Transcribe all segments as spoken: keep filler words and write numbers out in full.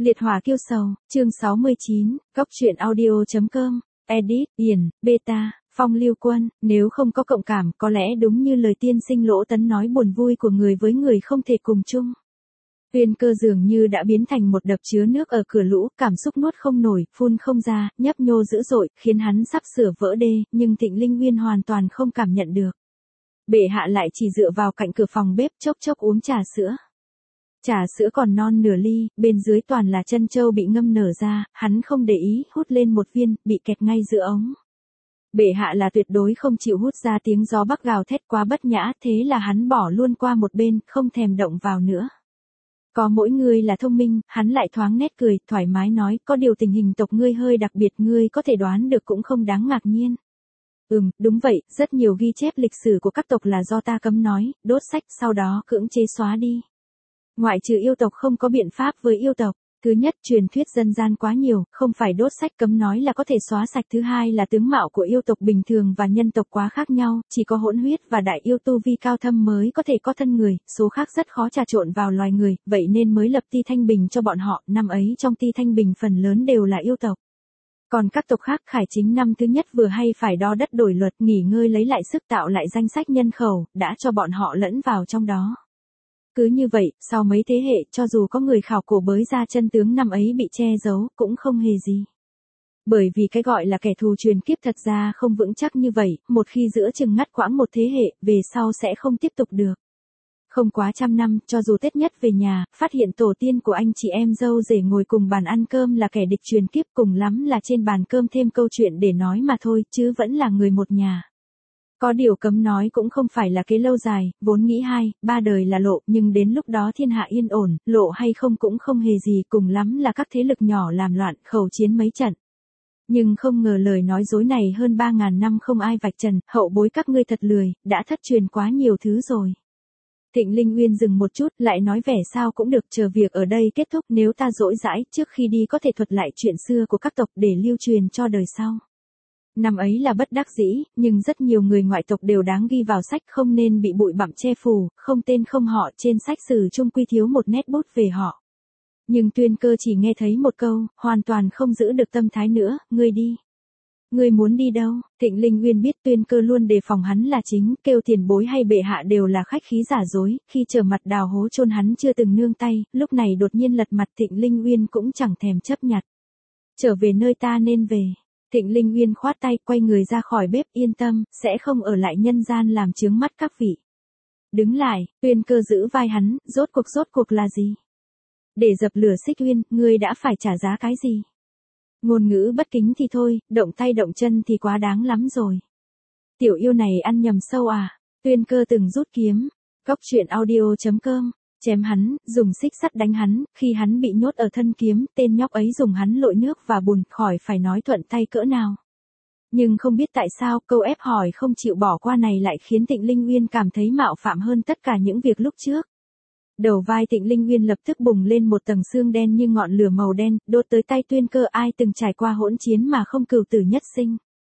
Liệt hỏa kiêu sầu, chương sáu mươi chín, góc truyện audio chấm com, edit, Yển, beta, Phong Lưu Quân, nếu không có cộng cảm có lẽ đúng như lời tiên sinh Lỗ Tấn nói buồn vui của người với người không thể cùng chung. Tuyên Cơ dường như đã biến thành một đập chứa nước ở cửa lũ, cảm xúc nuốt không nổi, phun không ra, nhấp nhô dữ dội, khiến hắn sắp sửa vỡ đê, nhưng Thịnh Linh Nguyên hoàn toàn không cảm nhận được. Bệ hạ lại chỉ dựa vào cạnh cửa phòng bếp chốc chốc uống trà sữa. Trà sữa còn non nửa ly, bên dưới toàn là trân châu bị ngâm nở ra, hắn không để ý, hút lên một viên, bị kẹt ngay giữa ống. Bệ hạ là tuyệt đối không chịu hút ra tiếng gió bắc gào thét quá bất nhã, thế là hắn bỏ luôn qua một bên, không thèm động vào nữa. Có mỗi người là thông minh, hắn lại thoáng nét cười, thoải mái nói, có điều tình hình tộc ngươi hơi đặc biệt, ngươi có thể đoán được cũng không đáng ngạc nhiên. Ừm, đúng vậy, rất nhiều ghi chép lịch sử của các tộc là do ta cấm nói, đốt sách, sau đó cưỡng chế xóa đi. Ngoại trừ yêu tộc không có biện pháp với yêu tộc. Thứ nhất, truyền thuyết dân gian quá nhiều, không phải đốt sách cấm nói là có thể xóa sạch. Thứ hai là tướng mạo của yêu tộc bình thường và nhân tộc quá khác nhau, chỉ có hỗn huyết và đại yêu tu vi cao thâm mới có thể có thân người, số khác rất khó trà trộn vào loài người, vậy nên mới lập Ti Thanh Bình cho bọn họ, năm ấy trong Ti Thanh Bình phần lớn đều là yêu tộc. Còn các tộc khác Khải Chính năm thứ nhất vừa hay phải đo đất đổi luật, nghỉ ngơi lấy lại sức tạo lại danh sách nhân khẩu, đã cho bọn họ lẫn vào trong đó. Cứ như vậy, sau mấy thế hệ, cho dù có người khảo cổ bới ra chân tướng năm ấy bị che giấu, cũng không hề gì. Bởi vì cái gọi là kẻ thù truyền kiếp thật ra không vững chắc như vậy, một khi giữa chừng ngắt quãng một thế hệ, về sau sẽ không tiếp tục được. Không quá trăm năm, cho dù Tết nhất về nhà, phát hiện tổ tiên của anh chị em dâu rể ngồi cùng bàn ăn cơm là kẻ địch truyền kiếp, cùng lắm là trên bàn cơm thêm câu chuyện để nói mà thôi, chứ vẫn là người một nhà. Có điều cấm nói cũng không phải là kế lâu dài, vốn nghĩ hai, ba đời là lộ, nhưng đến lúc đó thiên hạ yên ổn, lộ hay không cũng không hề gì, cùng lắm là các thế lực nhỏ làm loạn, khẩu chiến mấy trận. Nhưng không ngờ lời nói dối này hơn ba ngàn năm không ai vạch trần, hậu bối các ngươi thật lười, đã thất truyền quá nhiều thứ rồi. Thịnh Linh Nguyên dừng một chút, lại nói vẻ sao cũng được, chờ việc ở đây kết thúc, nếu ta dỗi dãi, trước khi đi có thể thuật lại chuyện xưa của các tộc để lưu truyền cho đời sau. Năm ấy là bất đắc dĩ, nhưng rất nhiều người ngoại tộc đều đáng ghi vào sách, không nên bị bụi bặm che phủ, không tên không họ, trên sách sử chung quy thiếu một nét bút về họ. Nhưng Tuyên Cơ chỉ nghe thấy một câu, hoàn toàn không giữ được tâm thái nữa, ngươi đi. Ngươi muốn đi đâu? Thịnh Linh Nguyên biết Tuyên Cơ luôn đề phòng hắn là chính, kêu tiền bối hay bệ hạ đều là khách khí giả dối, khi trở mặt đào hố chôn hắn chưa từng nương tay, lúc này đột nhiên lật mặt Thịnh Linh Nguyên cũng chẳng thèm chấp nhặt. Trở về nơi ta nên về. Thịnh Linh Nguyên khoát tay, quay người ra khỏi bếp, yên tâm, sẽ không ở lại nhân gian làm chướng mắt các vị. Đứng lại, Tuyên Cơ giữ vai hắn, rốt cuộc rốt cuộc là gì? Để dập lửa Xích Uyên, ngươi đã phải trả giá cái gì? Ngôn ngữ bất kính thì thôi, động tay động chân thì quá đáng lắm rồi. Tiểu yêu này ăn nhầm sâu à? Tuyên Cơ từng rút kiếm. Góc truyện audio chấm com. Chém hắn, dùng xích sắt đánh hắn, khi hắn bị nhốt ở thân kiếm, tên nhóc ấy dùng hắn lội nước và bùn, khỏi phải nói thuận tay cỡ nào. Nhưng không biết tại sao, câu ép hỏi không chịu bỏ qua này lại khiến Thịnh Linh Nguyên cảm thấy mạo phạm hơn tất cả những việc lúc trước. Đầu vai Thịnh Linh Nguyên lập tức bùng lên một tầng xương đen như ngọn lửa màu đen, đốt tới tay Tuyên Cơ, ai từng trải qua hỗn chiến mà không cừu tử nhất sinh.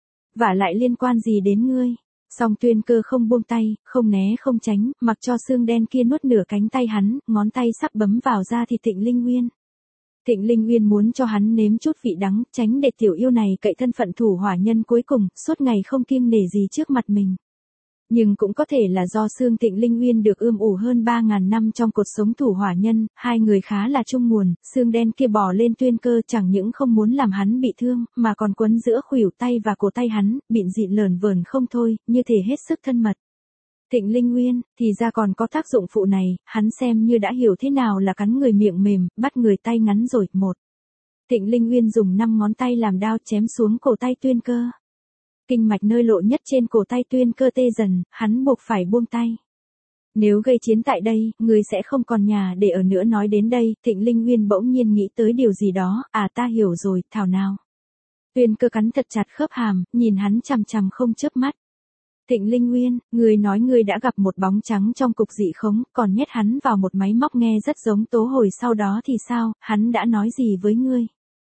Vả lại liên quan gì đến ngươi? Song Tuyên Cơ không buông tay, không né không tránh, mặc cho xương đen kia nuốt nửa cánh tay hắn, ngón tay sắp bấm vào da thịt Thịnh Linh Nguyên. Thịnh Linh Nguyên muốn cho hắn nếm chút vị đắng, tránh để tiểu yêu này cậy thân phận thủ hỏa nhân cuối cùng, suốt ngày không kiêng nể gì trước mặt mình. Nhưng cũng có thể là do xương Thịnh Linh Nguyên được ươm ủ hơn ba ngàn năm trong cột sống thủ hỏa nhân, hai người khá là chung nguồn, xương đen kia bò lên Tuyên Cơ chẳng những không muốn làm hắn bị thương, mà còn quấn giữa khuỷu tay và cổ tay hắn, bịn dịn lởn vởn không thôi, như thể hết sức thân mật. Thịnh Linh Nguyên, thì ra còn có tác dụng phụ này, hắn xem như đã hiểu thế nào là cắn người miệng mềm, bắt người tay ngắn rồi, một. Thịnh Linh Nguyên dùng năm ngón tay làm đao chém xuống cổ tay Tuyên Cơ. Kinh mạch nơi lộ nhất trên cổ tay Tuyên Cơ tê dần, hắn buộc phải buông tay. Nếu gây chiến tại đây, người sẽ không còn nhà để ở nữa. Nói đến đây, Thịnh Linh Nguyên bỗng nhiên nghĩ tới điều gì đó, à ta hiểu rồi, thảo nào. Tuyên Cơ cắn thật chặt khớp hàm, nhìn hắn chằm chằm không chớp mắt. Thịnh Linh Nguyên, người nói người đã gặp một bóng trắng trong cục dị khống, còn nhét hắn vào một máy móc nghe rất giống tố hồi, sau đó thì sao, hắn đã nói gì với ngươi?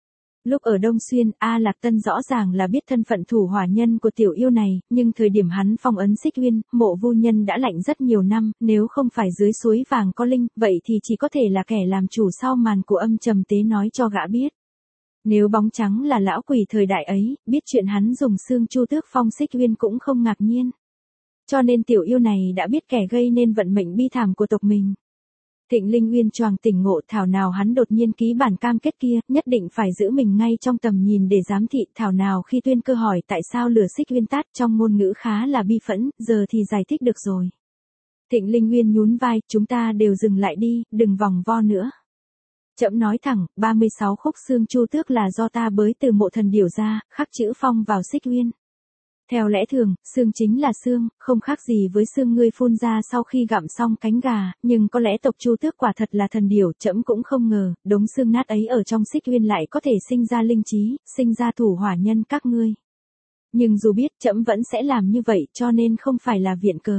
Lúc ở Đông Xuyên, A Lạc Tân rõ ràng là biết thân phận thủ hỏa nhân của tiểu yêu này, nhưng thời điểm hắn phong ấn Xích Uyên, Mộ Vu Nhân đã lạnh rất nhiều năm, nếu không phải dưới suối vàng có linh, vậy thì chỉ có thể là kẻ làm chủ sau màn của Âm Trầm Tế nói cho gã biết. Nếu bóng trắng là lão quỷ thời đại ấy, biết chuyện hắn dùng xương chu tước phong Xích Uyên cũng không ngạc nhiên. Cho nên tiểu yêu này đã biết kẻ gây nên vận mệnh bi thảm của tộc mình. Thịnh Linh Uyên choàng tỉnh ngộ, thảo nào hắn đột nhiên ký bản cam kết kia, nhất định phải giữ mình ngay trong tầm nhìn để giám thị, thảo nào khi Tuyên Cơ hỏi tại sao lửa Xích Uyên tắt trong ngôn ngữ khá là bi phẫn, giờ thì giải thích được rồi. Thịnh Linh Uyên nhún vai, chúng ta đều dừng lại đi, đừng vòng vo nữa. Trẫm nói thẳng, ba mươi sáu khúc xương chu tước là do ta bới từ mộ thần điểu ra, khắc chữ phong vào Xích Uyên. Theo lẽ thường, xương chính là xương, không khác gì với xương ngươi phun ra sau khi gặm xong cánh gà, nhưng có lẽ tộc chu tước quả thật là thần điểu, trẫm cũng không ngờ, đống xương nát ấy ở trong Xích Uyên lại có thể sinh ra linh trí, sinh ra thủ hỏa nhân các ngươi. Nhưng dù biết, trẫm vẫn sẽ làm như vậy, cho nên không phải là viện cớ.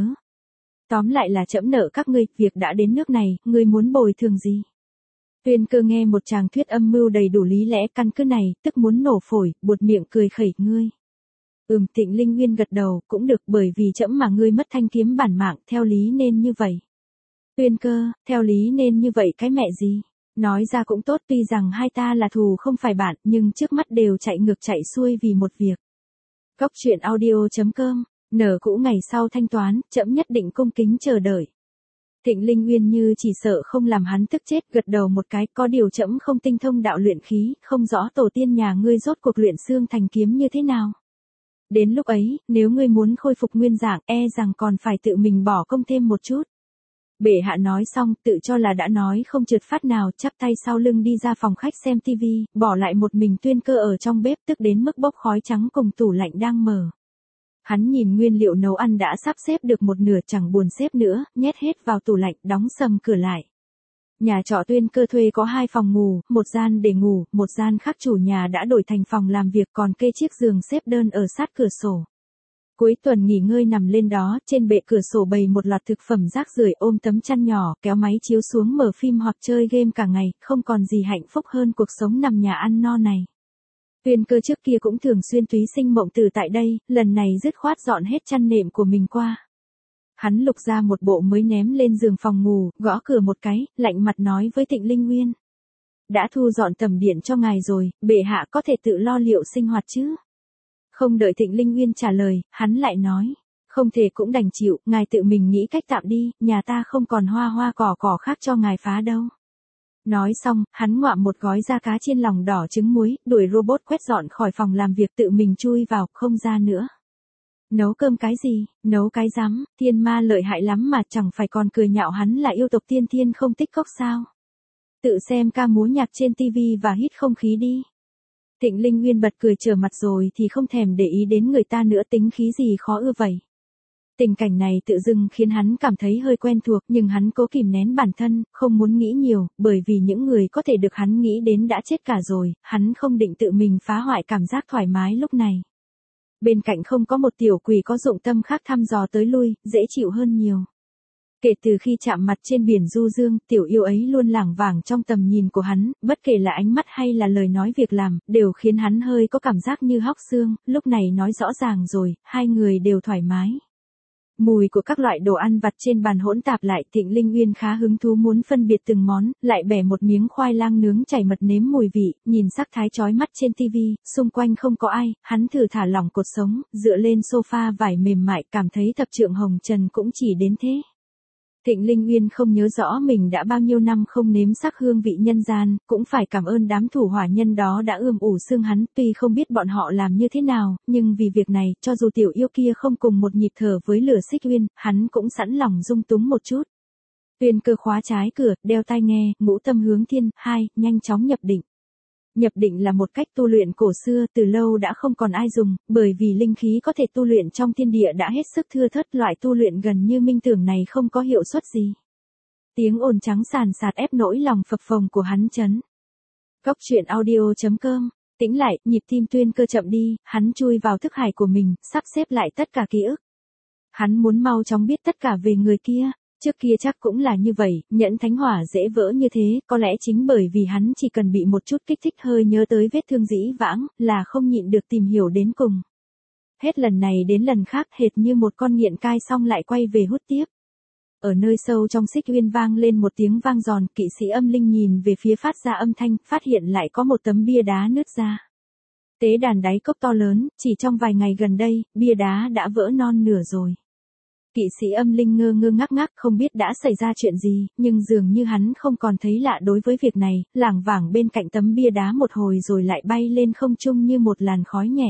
Tóm lại là trẫm nợ các ngươi, việc đã đến nước này, ngươi muốn bồi thường gì? Tuyên Cơ nghe một tràng thuyết âm mưu đầy đủ lý lẽ căn cứ này, tức muốn nổ phổi, buột miệng cười khẩy, ngươi. Ừm, Thịnh Linh Uyên gật đầu, cũng được, bởi vì trẫm mà ngươi mất thanh kiếm bản mạng, theo lý nên như vậy. Tuyên Cơ, theo lý nên như vậy cái mẹ gì? Nói ra cũng tốt, tuy rằng hai ta là thù không phải bạn, nhưng trước mắt đều chạy ngược chạy xuôi vì một việc. Góc truyện audio chấm com, nở cũ ngày sau thanh toán, trẫm nhất định cung kính chờ đợi. Thịnh Linh Uyên như chỉ sợ không làm hắn tức chết, gật đầu một cái, có điều trẫm không tinh thông đạo luyện khí, không rõ tổ tiên nhà ngươi rốt cuộc luyện xương thành kiếm như thế nào. Đến lúc ấy, nếu ngươi muốn khôi phục nguyên dạng, e rằng còn phải tự mình bỏ công thêm một chút. Bệ hạ nói xong, tự cho là đã nói không trượt phát nào, chắp tay sau lưng đi ra phòng khách xem tivi, bỏ lại một mình Tuyên Cơ ở trong bếp, tức đến mức bốc khói trắng cùng tủ lạnh đang mở. Hắn nhìn nguyên liệu nấu ăn đã sắp xếp được một nửa, chẳng buồn xếp nữa, nhét hết vào tủ lạnh, đóng sầm cửa lại. Nhà trọ Tuyên Cơ thuê có hai phòng ngủ, một gian để ngủ, một gian khác chủ nhà đã đổi thành phòng làm việc, còn kê chiếc giường xếp đơn ở sát cửa sổ. Cuối tuần nghỉ ngơi nằm lên đó, trên bệ cửa sổ bày một loạt thực phẩm rác rưởi, ôm tấm chăn nhỏ, kéo máy chiếu xuống mở phim hoặc chơi game cả ngày, không còn gì hạnh phúc hơn cuộc sống nằm nhà ăn no này. Tuyên Cơ trước kia cũng thường xuyên túy sinh mộng từ tại đây, lần này dứt khoát dọn hết chăn nệm của mình qua. Hắn lục ra một bộ mới ném lên giường phòng ngủ, gõ cửa một cái, lạnh mặt nói với Thịnh Linh Uyên. Đã thu dọn tầm điện cho ngài rồi, bệ hạ có thể tự lo liệu sinh hoạt chứ? Không đợi Thịnh Linh Uyên trả lời, hắn lại nói. Không thể cũng đành chịu, ngài tự mình nghĩ cách tạm đi, nhà ta không còn hoa hoa cỏ cỏ khác cho ngài phá đâu. Nói xong, hắn ngoạm một gói da cá chiên lòng đỏ trứng muối, đuổi robot quét dọn khỏi phòng làm việc, tự mình chui vào, không ra nữa. Nấu cơm cái gì, nấu cái rắm, thiên ma lợi hại lắm mà, chẳng phải còn cười nhạo hắn là yêu tộc tiên thiên không tích cốc sao. Tự xem ca múa nhạc trên tivi và hít không khí đi. Thịnh Linh Uyên bật cười trở mặt rồi thì không thèm để ý đến người ta nữa, tính khí gì khó ưa vậy. Tình cảnh này tự dưng khiến hắn cảm thấy hơi quen thuộc, nhưng hắn cố kìm nén bản thân, không muốn nghĩ nhiều, bởi vì những người có thể được hắn nghĩ đến đã chết cả rồi, hắn không định tự mình phá hoại cảm giác thoải mái lúc này. Bên cạnh không có một tiểu quỷ có dụng tâm khác thăm dò tới lui, dễ chịu hơn nhiều. Kể từ khi chạm mặt trên biển du dương, tiểu yêu ấy luôn lảng vảng trong tầm nhìn của hắn, bất kể là ánh mắt hay là lời nói việc làm, đều khiến hắn hơi có cảm giác như hóc xương, lúc này nói rõ ràng rồi, hai người đều thoải mái. Mùi của các loại đồ ăn vặt trên bàn hỗn tạp lại, Thịnh Linh Uyên khá hứng thú muốn phân biệt từng món, lại bẻ một miếng khoai lang nướng chảy mật nếm mùi vị, nhìn sắc thái chói mắt trên tivi, xung quanh không có ai, hắn thử thả lỏng cột sống, dựa lên sofa vải mềm mại, cảm thấy thập trượng hồng trần cũng chỉ đến thế. Thịnh Linh Uyên không nhớ rõ mình đã bao nhiêu năm không nếm sắc hương vị nhân gian, cũng phải cảm ơn đám thủ hỏa nhân đó đã ươm ủ xương hắn, tuy không biết bọn họ làm như thế nào, nhưng vì việc này, cho dù tiểu yêu kia không cùng một nhịp thở với lửa Xích Uyên, hắn cũng sẵn lòng dung túng một chút. Tuyên Cơ khóa trái cửa, đeo tai nghe, ngũ tâm hướng thiên, hai, nhanh chóng nhập định. Nhập định là một cách tu luyện cổ xưa, từ lâu đã không còn ai dùng, bởi vì linh khí có thể tu luyện trong thiên địa đã hết sức thưa thớt, loại tu luyện gần như minh tưởng này không có hiệu suất gì. Tiếng ồn trắng sàn sạt ép nỗi lòng phập phồng của hắn chấn. Góc truyện audio chấm com, tĩnh lại, nhịp tim Tuyên Cơ chậm đi, hắn chui vào thức hải của mình, sắp xếp lại tất cả ký ức. Hắn muốn mau chóng biết tất cả về người kia. Trước kia chắc cũng là như vậy, nhẫn thánh hỏa dễ vỡ như thế, có lẽ chính bởi vì hắn chỉ cần bị một chút kích thích hơi nhớ tới vết thương dĩ vãng, là không nhịn được tìm hiểu đến cùng. Hết lần này đến lần khác hệt như một con nghiện cai xong lại quay về hút tiếp. Ở nơi sâu trong xích uyên vang lên một tiếng vang giòn, kỵ sĩ âm linh nhìn về phía phát ra âm thanh, phát hiện lại có một tấm bia đá nứt ra. Tế đàn đáy cốc to lớn, chỉ trong vài ngày gần đây, bia đá đã vỡ non nửa rồi. Kỵ sĩ âm linh ngơ ngơ ngác ngác không biết đã xảy ra chuyện gì, nhưng dường như hắn không còn thấy lạ đối với việc này, lảng vảng bên cạnh tấm bia đá một hồi rồi lại bay lên không trung như một làn khói nhẹ.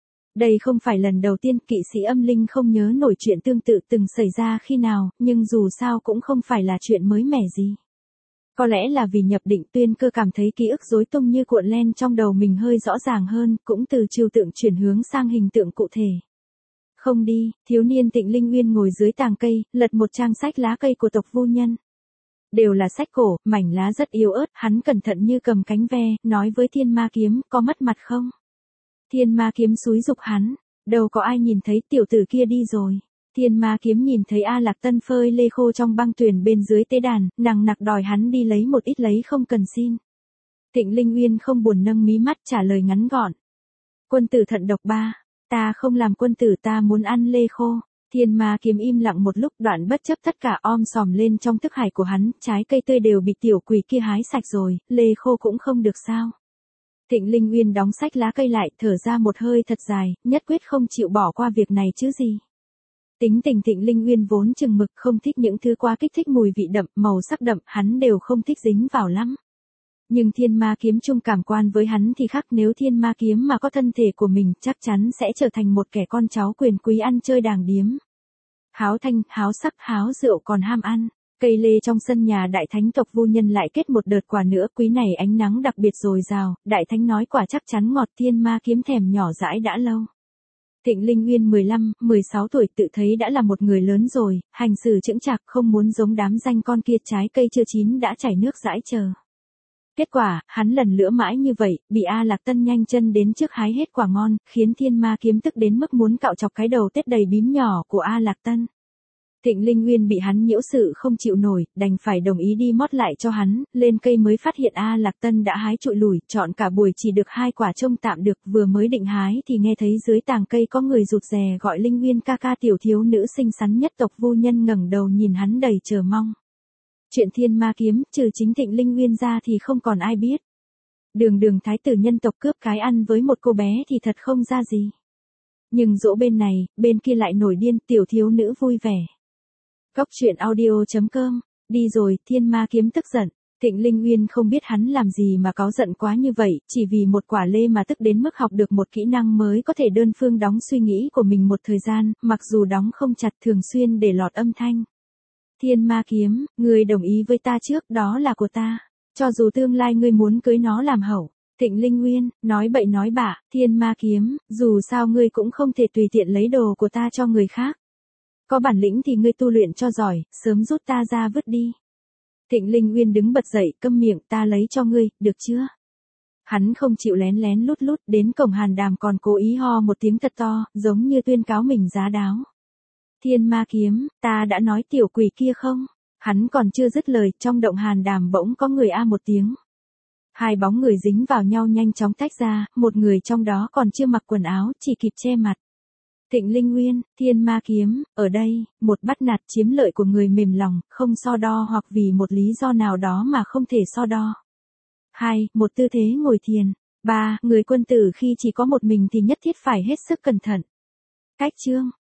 Đây không phải lần đầu tiên kỵ sĩ âm linh không nhớ nổi chuyện tương tự từng xảy ra khi nào, nhưng dù sao cũng không phải là chuyện mới mẻ gì. Có lẽ là vì nhập định Tuyên Cơ cảm thấy ký ức rối tung như cuộn len trong đầu mình hơi rõ ràng hơn, cũng từ trừu tượng chuyển hướng sang hình tượng cụ thể. Không đi, thiếu niên Tịnh Linh Uyên ngồi dưới tàng cây, lật một trang sách lá cây của tộc Vu Nhân. Đều là sách cổ, mảnh lá rất yếu ớt, hắn cẩn thận như cầm cánh ve, nói với Thiên Ma Kiếm, có mất mặt không? Thiên Ma Kiếm xúi giục hắn, đâu có ai nhìn thấy tiểu tử kia đi rồi. Thiên Ma Kiếm nhìn thấy A Lạc Tân phơi lê khô trong băng tuyền bên dưới tế đàn, nằng nặc đòi hắn đi lấy một ít lấy không cần xin. Tịnh Linh Uyên không buồn nâng mí mắt trả lời ngắn gọn. Quân tử thận độc ba, ta không làm quân tử, ta muốn ăn lê khô. Thiên Ma Kiếm im lặng một lúc, đoạn bất chấp tất cả om sòm lên trong thức hải của hắn, trái cây tươi đều bị tiểu quỷ kia hái sạch rồi, lê khô cũng không được sao. Tịnh Linh Uyên đóng sách lá cây lại, thở ra một hơi thật dài, nhất quyết không chịu bỏ qua việc này chứ gì. Tính tình Tịnh Linh Uyên vốn chừng mực, không thích những thứ quá kích thích mùi vị đậm, màu sắc đậm, hắn đều không thích dính vào lắm. Nhưng Thiên Ma Kiếm chung cảm quan với hắn thì khác, nếu Thiên Ma Kiếm mà có thân thể của mình, chắc chắn sẽ trở thành một kẻ con cháu quyền quý ăn chơi đàng điếm. Háo thanh, háo sắc, háo rượu còn ham ăn. Cây lê trong sân nhà đại thánh tộc Vu Nhân lại kết một đợt quả nữa, quý này ánh nắng đặc biệt dồi dào, đại thánh nói quả chắc chắn ngọt. Thiên Ma Kiếm thèm nhỏ dãi đã lâu. Tịnh Linh Uyên mười lăm, mười sáu tuổi tự thấy đã là một người lớn rồi, hành xử chững chạc, không muốn giống đám danh con kia trái cây chưa chín đã chảy nước dãi chờ. Kết quả, hắn lần lữa mãi như vậy, bị A Lạc Tân nhanh chân đến trước hái hết quả ngon, khiến Thiên Ma Kiếm tức đến mức muốn cạo chọc cái đầu tết đầy bím nhỏ của A Lạc Tân. Tịnh Linh Uyên bị hắn nhiễu sự không chịu nổi, đành phải đồng ý đi mót lại cho hắn, lên cây mới phát hiện A Lạc Tân đã hái trụi lủi, chọn cả buổi chỉ được hai quả trông tạm được, vừa mới định hái thì nghe thấy dưới tàng cây có người rụt rè gọi Linh Uyên ca ca. Tiểu thiếu nữ xinh xắn nhất tộc Vu Nhân ngẩng đầu nhìn hắn đầy chờ mong. Chuyện Thiên Ma Kiếm, trừ chính Tịnh Linh Uyên ra thì không còn ai biết. Đường đường thái tử nhân tộc cướp cái ăn với một cô bé thì thật không ra gì. Nhưng dỗ bên này, bên kia lại nổi điên, tiểu thiếu nữ vui vẻ. Cóc truyện audio chấm com, đi rồi, Thiên Ma Kiếm tức giận. Tịnh Linh Uyên không biết hắn làm gì mà cáu giận quá như vậy, chỉ vì một quả lê mà tức đến mức học được một kỹ năng mới có thể đơn phương đóng suy nghĩ của mình một thời gian, mặc dù đóng không chặt thường xuyên để lọt âm thanh. Thiên Ma Kiếm, ngươi đồng ý với ta trước, đó là của ta. Cho dù tương lai ngươi muốn cưới nó làm hậu. Tịnh Linh Uyên, nói bậy nói bạ, Thiên Ma Kiếm, dù sao ngươi cũng không thể tùy tiện lấy đồ của ta cho người khác. Có bản lĩnh thì ngươi tu luyện cho giỏi, sớm rút ta ra vứt đi. Tịnh Linh Uyên đứng bật dậy, câm miệng, ta lấy cho ngươi, được chưa? Hắn không chịu lén lén lút lút, đến cổng Hàn Đàm còn cố ý ho một tiếng thật to, giống như tuyên cáo mình giá đáo. Thiên Ma Kiếm, ta đã nói tiểu quỷ kia không? Hắn còn chưa dứt lời, trong động Hàn Đàm bỗng có người a một tiếng. Hai bóng người dính vào nhau nhanh chóng tách ra, một người trong đó còn chưa mặc quần áo, chỉ kịp che mặt. Tịnh Linh Uyên, Thiên Ma Kiếm, ở đây, một bắt nạt chiếm lợi của người mềm lòng, không so đo hoặc vì một lý do nào đó mà không thể so đo. Hai, một tư thế ngồi thiền. Ba, người quân tử khi chỉ có một mình thì nhất thiết phải hết sức cẩn thận. Cách chương.